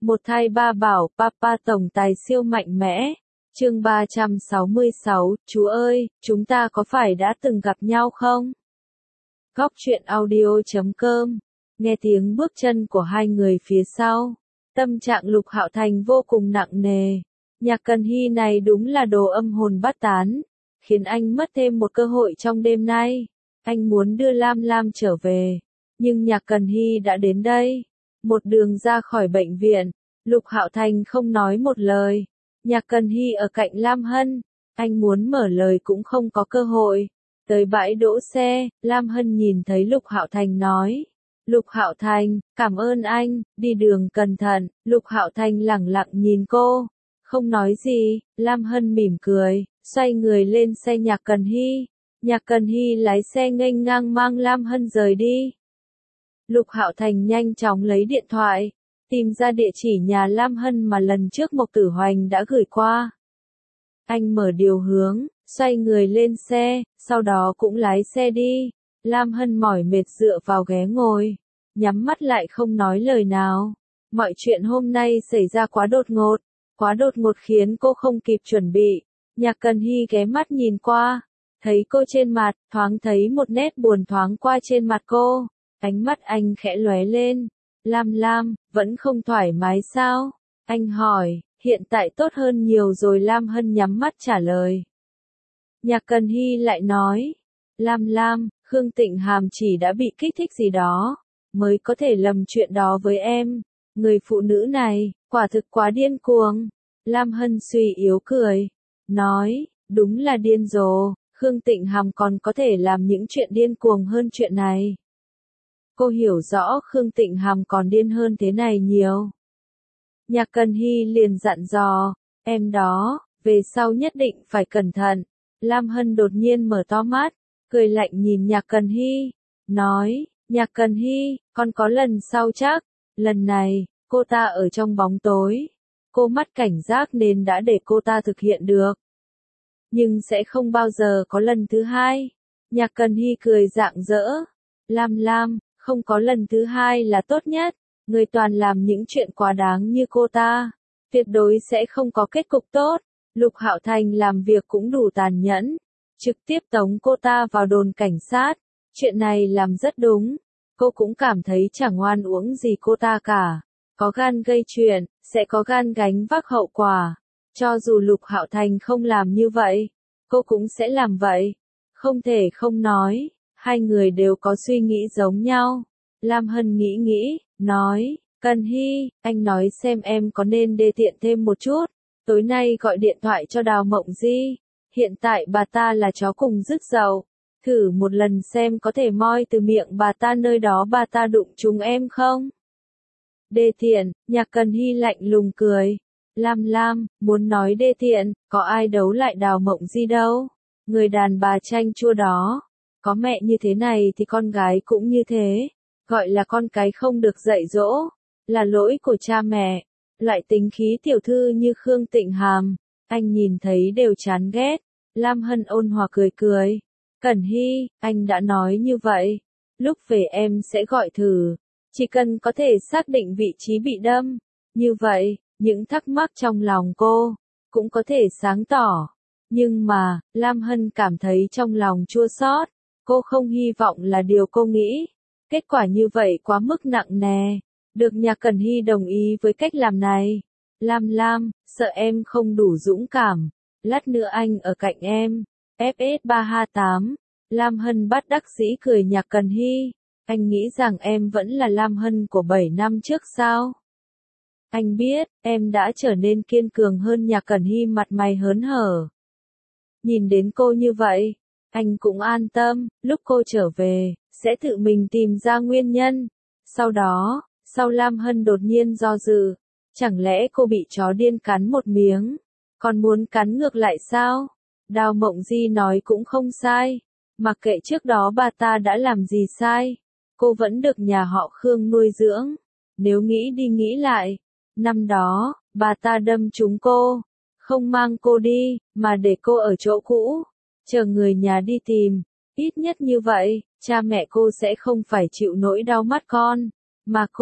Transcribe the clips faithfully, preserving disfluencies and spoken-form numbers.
Một thai ba bảo, Papa tổng tài siêu mạnh mẽ. Chương ba trăm sáu mươi sáu, chú ơi, chúng ta có phải đã từng gặp nhau không? Góc truyện audio chấm com. Nghe tiếng bước chân của hai người phía sau, tâm trạng Lục Hạo Thành vô cùng nặng nề. Nhạc Cần Hy này đúng là đồ âm hồn bát tán, khiến anh mất thêm một cơ hội trong đêm nay. Anh muốn đưa Lam Lam trở về, nhưng Nhạc Cần Hy đã đến đây. Một đường ra khỏi bệnh viện, Lục Hạo Thành không nói một lời. Nhạc Cần Hy ở cạnh Lam Hân, anh muốn mở lời cũng không có cơ hội. Tới bãi đỗ xe, Lam Hân nhìn thấy Lục Hạo Thành nói: Lục Hạo Thành, cảm ơn anh, đi đường cẩn thận. Lục Hạo Thành lẳng lặng nhìn cô, không nói gì. Lam Hân mỉm cười, xoay người lên xe Nhạc Cần Hy. Nhạc Cần Hy lái xe nghênh ngang mang Lam Hân rời đi. Lục Hạo Thành nhanh chóng lấy điện thoại, tìm ra địa chỉ nhà Lam Hân mà lần trước Mộc Tử Hoành đã gửi qua. Anh mở điều hướng, xoay người lên xe, sau đó cũng lái xe đi. Lam Hân mỏi mệt dựa vào ghế ngồi, nhắm mắt lại không nói lời nào. Mọi chuyện hôm nay xảy ra quá đột ngột, quá đột ngột khiến cô không kịp chuẩn bị. Nhạc Cần Hy ghé mắt nhìn qua, thấy cô trên mặt, thoáng thấy một nét buồn thoáng qua trên mặt cô. Ánh mắt anh khẽ lóe lên. Lam Lam, vẫn không thoải mái sao? Anh hỏi. Hiện tại tốt hơn nhiều rồi. Lam Hân nhắm mắt trả lời. Nhạc Cần Hy lại nói. Lam Lam, Khương Tịnh Hàm chỉ đã bị kích thích gì đó, mới có thể lầm chuyện đó với em. Người phụ nữ này, quả thực quá điên cuồng. Lam Hân suy yếu cười, nói, đúng là điên rồ, Khương Tịnh Hàm còn có thể làm những chuyện điên cuồng hơn chuyện này. Cô hiểu rõ Khương Tịnh Hàm còn điên hơn thế này nhiều. Nhạc Cần Hy liền dặn dò, em đó, về sau nhất định phải cẩn thận. Lam Hân đột nhiên mở to mắt, cười lạnh nhìn Nhạc Cần Hy, nói, Nhạc Cần Hy, con có lần sau chắc. Lần này, cô ta ở trong bóng tối. Cô mắt cảnh giác nên đã để cô ta thực hiện được. Nhưng sẽ không bao giờ có lần thứ hai. Nhạc Cần Hy cười rạng rỡ. Lam Lam, không có lần thứ hai là tốt nhất. Người toàn làm những chuyện quá đáng như cô ta, tuyệt đối sẽ không có kết cục tốt. Lục Hạo Thành làm việc cũng đủ tàn nhẫn, trực tiếp tống cô ta vào đồn cảnh sát. Chuyện này làm rất đúng. Cô cũng cảm thấy chẳng oan uổng gì cô ta cả. Có gan gây chuyện, sẽ có gan gánh vác hậu quả. Cho dù Lục Hạo Thành không làm như vậy, cô cũng sẽ làm vậy. Không thể không nói, hai người đều có suy nghĩ giống nhau. Lam Hân nghĩ nghĩ, nói, Cần Hy, anh nói xem em có nên đê tiện thêm một chút. Tối nay gọi điện thoại cho Đào Mộng Di. Hiện tại bà ta là chó cùng rứt dầu. Thử một lần xem có thể moi từ miệng bà ta nơi đó bà ta đụng trúng em không? Đê tiện, Nhạc Cần Hy lạnh lùng cười. Lam Lam, muốn nói đê tiện, có ai đấu lại Đào Mộng Di đâu. Người đàn bà chanh chua đó. Có mẹ như thế này thì con gái cũng như thế. Gọi là con cái không được dạy dỗ. Là lỗi của cha mẹ. Loại tính khí tiểu thư như Khương Tịnh Hàm, anh nhìn thấy đều chán ghét. Lam Hân ôn hòa cười cười. Cần Hy, anh đã nói như vậy. Lúc về em sẽ gọi thử. Chỉ cần có thể xác định vị trí bị đâm. Như vậy, những thắc mắc trong lòng cô, cũng có thể sáng tỏ. Nhưng mà, Lam Hân cảm thấy trong lòng chua xót. Cô không hy vọng là điều cô nghĩ. Kết quả như vậy quá mức nặng nề. Được Nhạc Cần Hy đồng ý với cách làm này. Lam Lam, sợ em không đủ dũng cảm. Lát nữa anh ở cạnh em. ép ét ba hai tám. Lam Hân bắt đắc dĩ cười Nhạc Cần Hy. Anh nghĩ rằng em vẫn là Lam Hân của bảy năm trước sao? Anh biết, em đã trở nên kiên cường hơn. Nhạc Cần Hy mặt mày hớn hở. Nhìn đến cô như vậy, anh cũng an tâm. Lúc cô trở về, sẽ tự mình tìm ra nguyên nhân. Sau đó, sau Lam Hân đột nhiên do dự. Chẳng lẽ cô bị chó điên cắn một miếng? Còn muốn cắn ngược lại sao? Đào Mộng Di nói cũng không sai. Mặc kệ trước đó bà ta đã làm gì sai, cô vẫn được nhà họ Khương nuôi dưỡng. Nếu nghĩ đi nghĩ lại, năm đó, bà ta đâm trúng cô, không mang cô đi, mà để cô ở chỗ cũ, chờ người nhà đi tìm. Ít nhất như vậy, cha mẹ cô sẽ không phải chịu nỗi đau mất con, mà cô,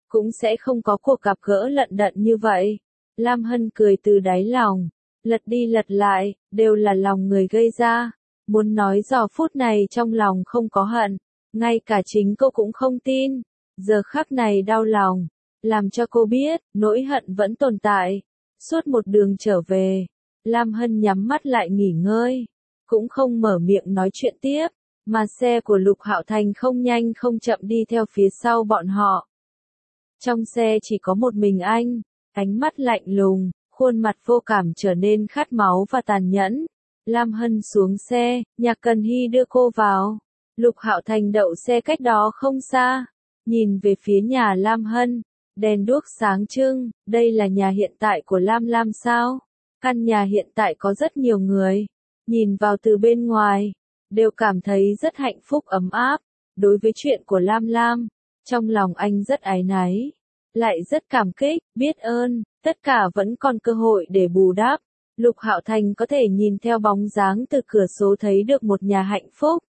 cũng sẽ không có cuộc gặp gỡ lận đận như vậy. Lam Hân cười từ đáy lòng, lật đi lật lại, đều là lòng người gây ra. Muốn nói giờ phút này trong lòng không có hận, ngay cả chính cô cũng không tin. Giờ khắc này đau lòng, làm cho cô biết, nỗi hận vẫn tồn tại. Suốt một đường trở về, Lam Hân nhắm mắt lại nghỉ ngơi, cũng không mở miệng nói chuyện tiếp, mà xe của Lục Hạo Thành không nhanh không chậm đi theo phía sau bọn họ. Trong xe chỉ có một mình anh, ánh mắt lạnh lùng, khuôn mặt vô cảm trở nên khát máu và tàn nhẫn. Lam Hân xuống xe, Nhạc Cần Hy đưa cô vào. Lục Hạo Thành đậu xe cách đó không xa, nhìn về phía nhà Lam Hân, đèn đuốc sáng trưng, đây là nhà hiện tại của Lam Lam sao? Căn nhà hiện tại có rất nhiều người, nhìn vào từ bên ngoài, đều cảm thấy rất hạnh phúc ấm áp. Đối với chuyện của Lam Lam, trong lòng anh rất áy náy, lại rất cảm kích, biết ơn, tất cả vẫn còn cơ hội để bù đắp. Lục Hạo Thành có thể nhìn theo bóng dáng từ cửa sổ thấy được một nhà hạnh phúc.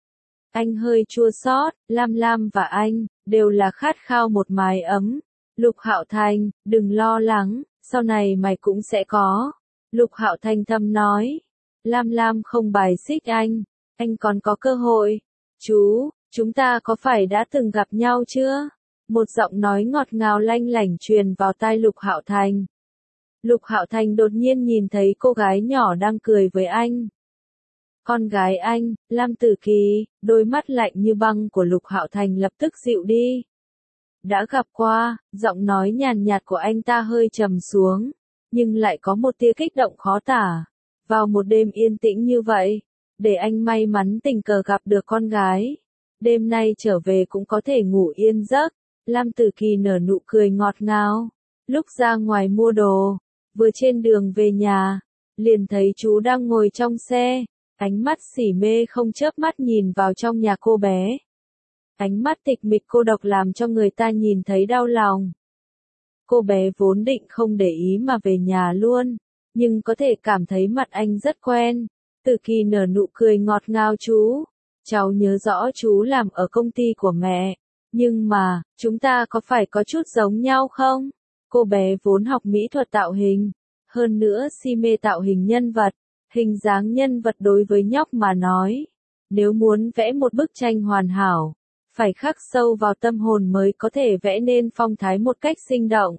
Anh hơi chua xót, Lam Lam và anh, đều là khát khao một mái ấm. Lục Hạo Thành, đừng lo lắng, sau này mày cũng sẽ có. Lục Hạo Thành thầm nói, Lam Lam không bài xích anh, anh còn có cơ hội. Chú, chúng ta có phải đã từng gặp nhau chưa? Một giọng nói ngọt ngào lanh lảnh truyền vào tai Lục Hạo Thành. Lục Hạo Thành đột nhiên nhìn thấy cô gái nhỏ đang cười với anh. Con gái anh, Lam Tử Kỳ, đôi mắt lạnh như băng của Lục Hạo Thành lập tức dịu đi. Đã gặp qua, giọng nói nhàn nhạt của anh ta hơi trầm xuống, nhưng lại có một tia kích động khó tả. Vào một đêm yên tĩnh như vậy, để anh may mắn tình cờ gặp được con gái. Đêm nay trở về cũng có thể ngủ yên giấc. Lam Tử Kỳ nở nụ cười ngọt ngào. Lúc ra ngoài mua đồ, vừa trên đường về nhà, liền thấy chú đang ngồi trong xe, ánh mắt xỉ mê không chớp mắt nhìn vào trong nhà cô bé. Ánh mắt tịch mịch cô độc làm cho người ta nhìn thấy đau lòng. Cô bé vốn định không để ý mà về nhà luôn, nhưng có thể cảm thấy mặt anh rất quen. Tử Kỳ nở nụ cười ngọt ngào, chú, cháu nhớ rõ chú làm ở công ty của mẹ, nhưng mà, chúng ta có phải có chút giống nhau không? Cô bé vốn học mỹ thuật tạo hình, hơn nữa si mê tạo hình nhân vật, hình dáng nhân vật đối với nhóc mà nói. Nếu muốn vẽ một bức tranh hoàn hảo, phải khắc sâu vào tâm hồn mới có thể vẽ nên phong thái một cách sinh động.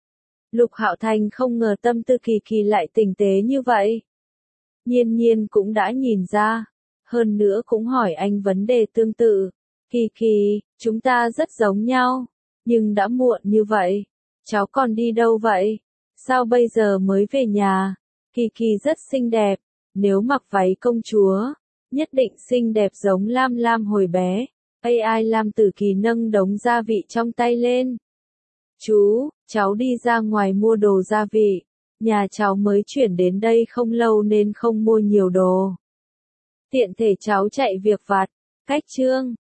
Lục Hạo Thành không ngờ tâm tư Kỳ Kỳ lại tinh tế như vậy. Nhiên Nhiên cũng đã nhìn ra, hơn nữa cũng hỏi anh vấn đề tương tự. Kỳ Kỳ, chúng ta rất giống nhau, nhưng đã muộn như vậy, cháu còn đi đâu vậy? Sao bây giờ mới về nhà? Kỳ Kỳ rất xinh đẹp, nếu mặc váy công chúa, nhất định xinh đẹp giống Lam Lam hồi bé. a i Lam Tử Kỳ nâng đống gia vị trong tay lên. Chú, cháu đi ra ngoài mua đồ gia vị, nhà cháu mới chuyển đến đây không lâu nên không mua nhiều đồ. Tiện thể cháu chạy việc vặt. Cách chương